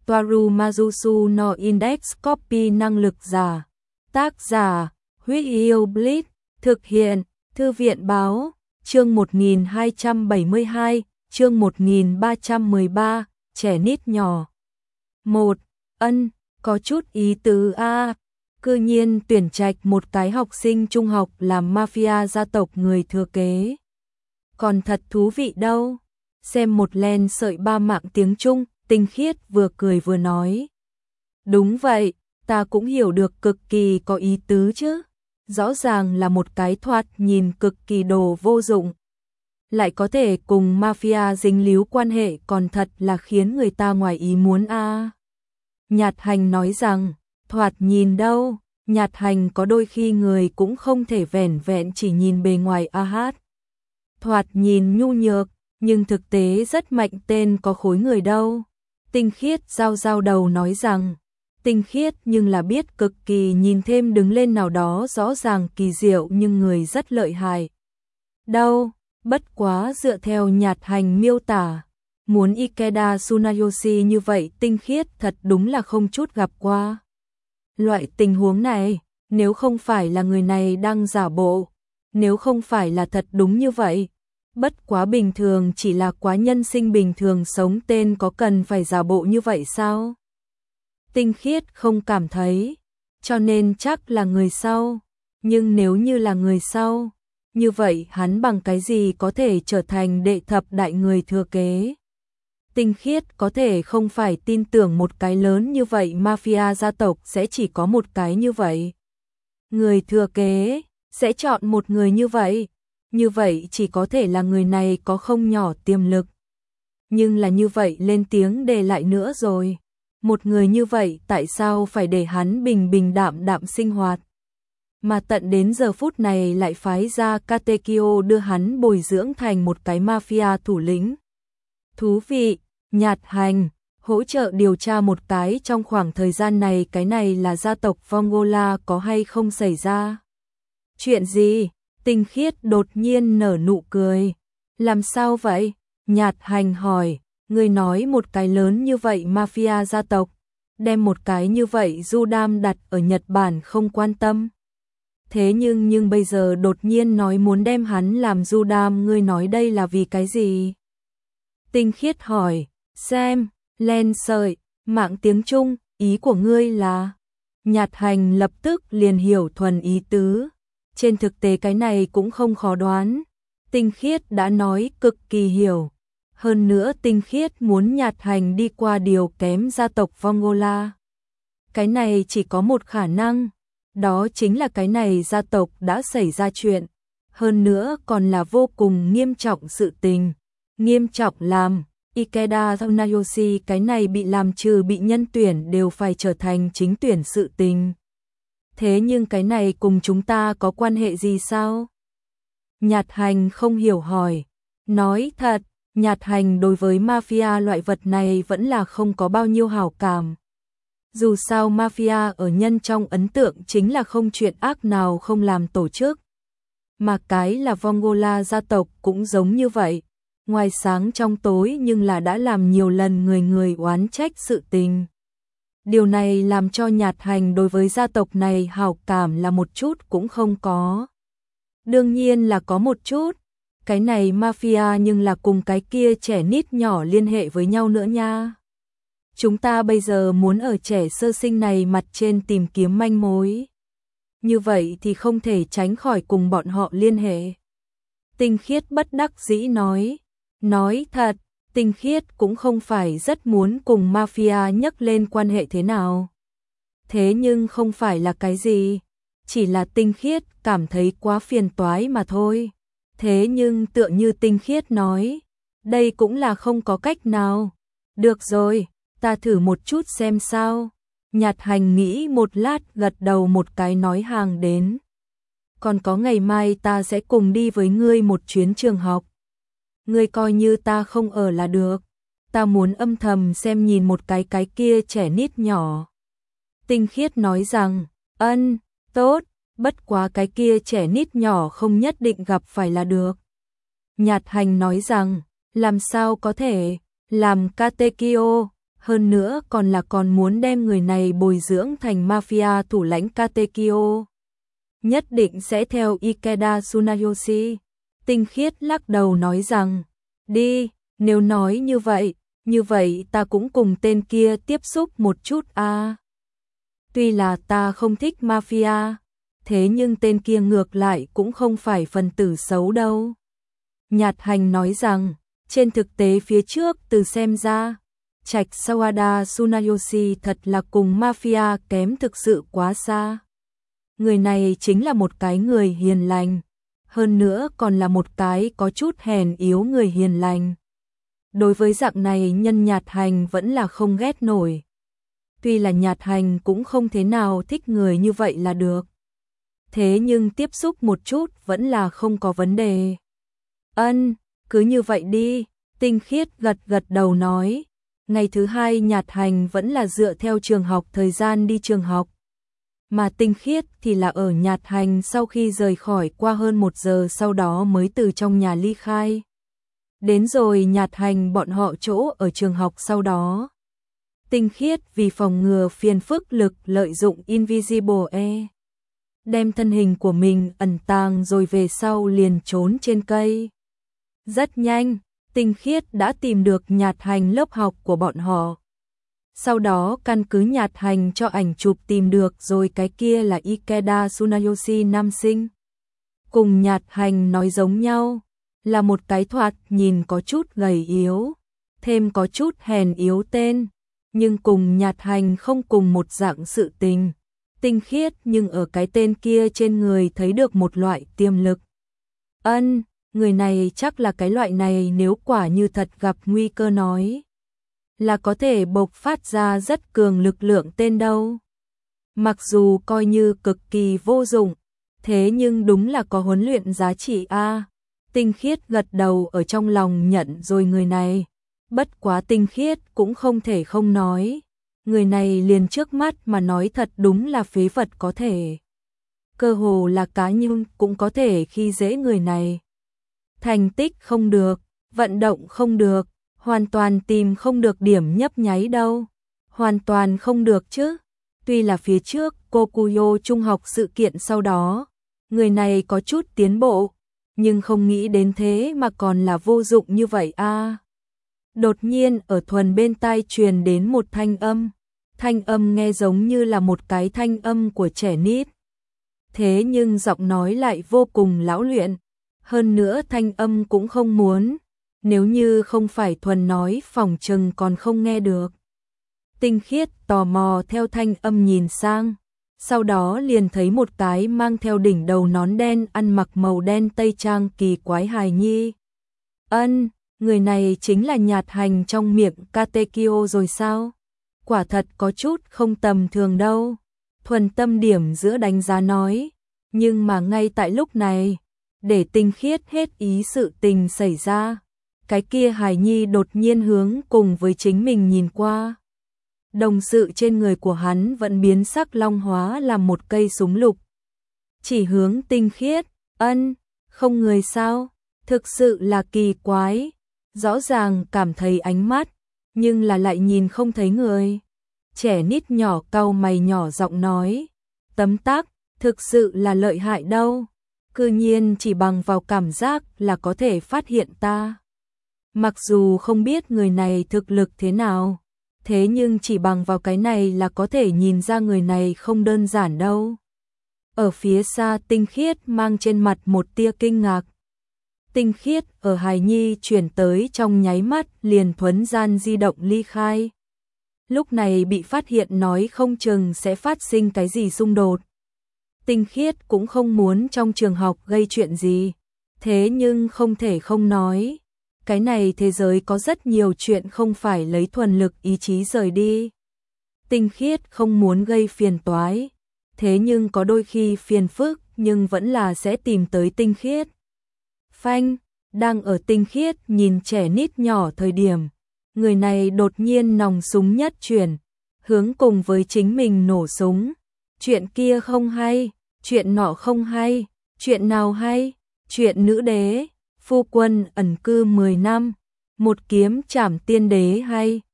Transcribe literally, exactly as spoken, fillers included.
Toaru Majusu no Index Copy năng lực giả. Tác giả, Huyết Yêu Blitz, thực hiện, Thư viện báo, chương một nghìn hai trăm bảy mươi hai, chương một nghìn ba trăm mười ba, trẻ nít nhỏ. một. Ân, có chút ý tứ a. Cư nhiên tuyển trạch một cái học sinh trung học làm mafia gia tộc người thừa kế. Còn thật thú vị đâu. Xem một len sợi ba mạng tiếng Trung, Tinh Khiết vừa cười vừa nói. Đúng vậy, ta cũng hiểu được cực kỳ có ý tứ chứ. Rõ ràng là một cái thoạt nhìn cực kỳ đồ vô dụng. Lại có thể cùng mafia dính líu quan hệ, còn thật là khiến người ta ngoài ý muốn a. À. Nhạt Hành nói rằng, thoạt nhìn đâu, Nhạt Hành có đôi khi người cũng không thể vẻn vẹn chỉ nhìn bề ngoài a hát. Thoạt nhìn nhu nhược, nhưng thực tế rất mạnh, tên có khối người đâu. Tinh Khiết giao giao đầu nói rằng, Tinh Khiết nhưng là biết cực kỳ nhìn thêm đứng lên nào đó rõ ràng kỳ diệu nhưng người rất lợi hại. Đâu, bất quá dựa theo Nhạt Hành miêu tả, muốn Ikeda Tsunayoshi như vậy Tinh Khiết thật đúng là không chút gặp qua. Loại tình huống này, nếu không phải là người này đang giả bộ, nếu không phải là thật đúng như vậy, bất quá bình thường chỉ là quá nhân sinh bình thường sống, tên có cần phải giả bộ như vậy sao? Tinh Khiết không cảm thấy, cho nên chắc là người sau. Nhưng nếu như là người sau, như vậy hắn bằng cái gì có thể trở thành đệ thập đại người thừa kế? Tinh Khiết có thể không phải tin tưởng một cái lớn như vậy mafia gia tộc sẽ chỉ có một cái như vậy. Người thừa kế sẽ chọn một người như vậy, như vậy chỉ có thể là người này có không nhỏ tiềm lực. Nhưng là như vậy lên tiếng đề lại nữa rồi. Một người như vậy tại sao phải để hắn bình bình đạm đạm sinh hoạt? Mà tận đến giờ phút này lại phái ra Katekyo đưa hắn bồi dưỡng thành một cái mafia thủ lĩnh. Thú vị, Nhạt Hành, hỗ trợ điều tra một cái trong khoảng thời gian này cái này là gia tộc Vongola có hay không xảy ra. Chuyện gì? Tinh Khiết đột nhiên nở nụ cười. Làm sao vậy? Nhạt Hành hỏi, người nói một cái lớn như vậy mafia gia tộc, đem một cái như vậy Judam đặt ở Nhật Bản không quan tâm. Thế nhưng nhưng bây giờ đột nhiên nói muốn đem hắn làm Judam, ngươi nói đây là vì cái gì? Tinh Khiết hỏi, xem, len sợi, mạng tiếng Trung, ý của ngươi là? Nhạt Hành lập tức liền hiểu thuần ý tứ. Trên thực tế cái này cũng không khó đoán. Tinh Khiết đã nói cực kỳ hiểu. Hơn nữa Tinh Khiết muốn Nhạt Hành đi qua điều kém gia tộc Vongola. Cái này chỉ có một khả năng. Đó chính là cái này gia tộc đã xảy ra chuyện. Hơn nữa còn là vô cùng nghiêm trọng sự tình. Nghiêm trọng làm Ikeda Tsunayoshi cái này bị làm trừ bị nhân tuyển đều phải trở thành chính tuyển sự tình. Thế nhưng cái này cùng chúng ta có quan hệ gì sao? Nhạt Hành không hiểu hỏi. Nói thật, Nhạt Hành đối với mafia loại vật này vẫn là không có bao nhiêu hảo cảm. Dù sao mafia ở nhân trong ấn tượng chính là không chuyện ác nào không làm tổ chức. Mà cái là Vongola gia tộc cũng giống như vậy. Ngoài sáng trong tối nhưng là đã làm nhiều lần người người oán trách sự tình. Điều này làm cho Nhạt Hành đối với gia tộc này hảo cảm là một chút cũng không có. Đương nhiên là có một chút. Cái này mafia nhưng là cùng cái kia trẻ nít nhỏ liên hệ với nhau nữa nha. Chúng ta bây giờ muốn ở trẻ sơ sinh này mặt trên tìm kiếm manh mối. Như vậy thì không thể tránh khỏi cùng bọn họ liên hệ. Tinh Khiết bất đắc dĩ nói. Nói thật, Tinh Khiết cũng không phải rất muốn cùng mafia nhắc lên quan hệ thế nào. Thế nhưng không phải là cái gì. Chỉ là Tinh Khiết cảm thấy quá phiền toái mà thôi. Thế nhưng tựa như Tinh Khiết nói, đây cũng là không có cách nào. Được rồi, ta thử một chút xem sao. Nhạt Hành nghĩ một lát gật đầu một cái nói hàng đến. Còn có ngày mai ta sẽ cùng đi với ngươi một chuyến trường học. Ngươi coi như ta không ở là được. Ta muốn âm thầm xem nhìn một cái cái kia trẻ nít nhỏ. Tinh Khiết nói rằng, ân, tốt. Bất quá cái kia trẻ nít nhỏ không nhất định gặp phải là được. Nhạt Hành nói rằng, làm sao có thể, làm Katekyo, hơn nữa còn là còn muốn đem người này bồi dưỡng thành mafia thủ lãnh Katekyo. Nhất định sẽ theo Ikeda Tsunayoshi. Tinh Khiết lắc đầu nói rằng, đi, nếu nói như vậy, như vậy ta cũng cùng tên kia tiếp xúc một chút a. À. Tuy là ta không thích mafia, thế nhưng tên kia ngược lại cũng không phải phần tử xấu đâu. Nhạt Hành nói rằng, trên thực tế phía trước từ xem ra, Trạch Sawada Tsunayoshi thật là cùng mafia kém thực sự quá xa. Người này chính là một cái người hiền lành, hơn nữa còn là một cái có chút hèn yếu người hiền lành. Đối với dạng này nhân Nhạt Hành vẫn là không ghét nổi. Tuy là Nhạt Hành cũng không thế nào thích người như vậy là được. Thế nhưng tiếp xúc một chút vẫn là không có vấn đề. Ân, cứ như vậy đi, Tinh Khiết gật gật đầu nói. Ngày thứ hai Nhạt Hành vẫn là dựa theo trường học thời gian đi trường học. Mà Tinh Khiết thì là ở Nhạt Hành sau khi rời khỏi qua hơn một giờ sau đó mới từ trong nhà ly khai. Đến rồi Nhạt Hành bọn họ chỗ ở trường học sau đó. Tinh Khiết vì phòng ngừa phiền phức lực lợi dụng Invisible E. Đem thân hình của mình ẩn tàng rồi về sau liền trốn trên cây. Rất nhanh, Tinh Khiết đã tìm được Nhạt Hành lớp học của bọn họ. Sau đó căn cứ Nhạt Hành cho ảnh chụp tìm được rồi cái kia là Ikeda Tsunayoshi nam sinh. Cùng Nhạt Hành nói giống nhau, là một cái thoạt nhìn có chút gầy yếu, thêm có chút hèn yếu tên, nhưng cùng Nhạt Hành không cùng một dạng sự tình. Tinh Khiết nhưng ở cái tên kia trên người thấy được một loại tiềm lực. Ân, người này chắc là cái loại này nếu quả như thật gặp nguy cơ nói. Là có thể bộc phát ra rất cường lực lượng tên đâu. Mặc dù coi như cực kỳ vô dụng, thế nhưng đúng là có huấn luyện giá trị a. À, Tinh Khiết gật đầu ở trong lòng nhận rồi người này. Bất quá Tinh Khiết cũng không thể không nói. Người này liền trước mắt mà nói thật đúng là phế vật có thể. Cơ hồ là cá nhưng cũng có thể khi dễ người này. Thành tích không được, vận động không được, hoàn toàn tìm không được điểm nhấp nháy đâu. Hoàn toàn không được chứ. Tuy là phía trước Kokuyo trung học sự kiện sau đó, người này có chút tiến bộ, nhưng không nghĩ đến thế mà còn là vô dụng như vậy a. À. Đột nhiên ở thuần bên tai truyền đến một thanh âm. Thanh âm nghe giống như là một cái thanh âm của trẻ nít. Thế nhưng giọng nói lại vô cùng lão luyện. Hơn nữa thanh âm cũng không muốn. Nếu như không phải thuần nói phòng chừng còn không nghe được. Tinh Khiết tò mò theo thanh âm nhìn sang. Sau đó liền thấy một cái mang theo đỉnh đầu nón đen ăn mặc màu đen tây trang kỳ quái hài nhi. Ân, người này chính là Nhạt Hành trong miệng Katekyo rồi sao? Quả thật có chút không tầm thường đâu. Thuần tâm điểm giữa đánh giá nói. Nhưng mà ngay tại lúc này, để Tinh Khiết hết ý sự tình xảy ra. Cái kia hài nhi đột nhiên hướng cùng với chính mình nhìn qua. Đồng sự trên người của hắn vẫn biến sắc long hóa làm một cây súng lục. Chỉ hướng Tinh Khiết, ân, không người sao, thực sự là kỳ quái. Rõ ràng cảm thấy ánh mắt, nhưng là lại nhìn không thấy người. Trẻ nít nhỏ cau mày nhỏ giọng nói, tấm tắc, thực sự là lợi hại đâu. Cư nhiên chỉ bằng vào cảm giác là có thể phát hiện ta. Mặc dù không biết người này thực lực thế nào, thế nhưng chỉ bằng vào cái này là có thể nhìn ra người này không đơn giản đâu. Ở phía xa Tinh Khiết mang trên mặt một tia kinh ngạc. Tinh Khiết ở hài nhi chuyển tới trong nháy mắt liền thuấn gian di động ly khai. Lúc này bị phát hiện nói không chừng sẽ phát sinh cái gì xung đột. Tinh Khiết cũng không muốn trong trường học gây chuyện gì, thế nhưng không thể không nói. Cái này thế giới có rất nhiều chuyện không phải lấy thuần lực ý chí rời đi. Tinh Khiết không muốn gây phiền toái, thế nhưng có đôi khi phiền phức nhưng vẫn là sẽ tìm tới Tinh Khiết. Phanh, đang ở Tinh Khiết nhìn trẻ nít nhỏ thời điểm, người này đột nhiên nòng súng nhất chuyển, hướng cùng với chính mình nổ súng. Chuyện kia không hay, chuyện nọ không hay, chuyện nào hay, chuyện nữ đế, phu quân ẩn cư mười năm, một kiếm trảm tiên đế hay.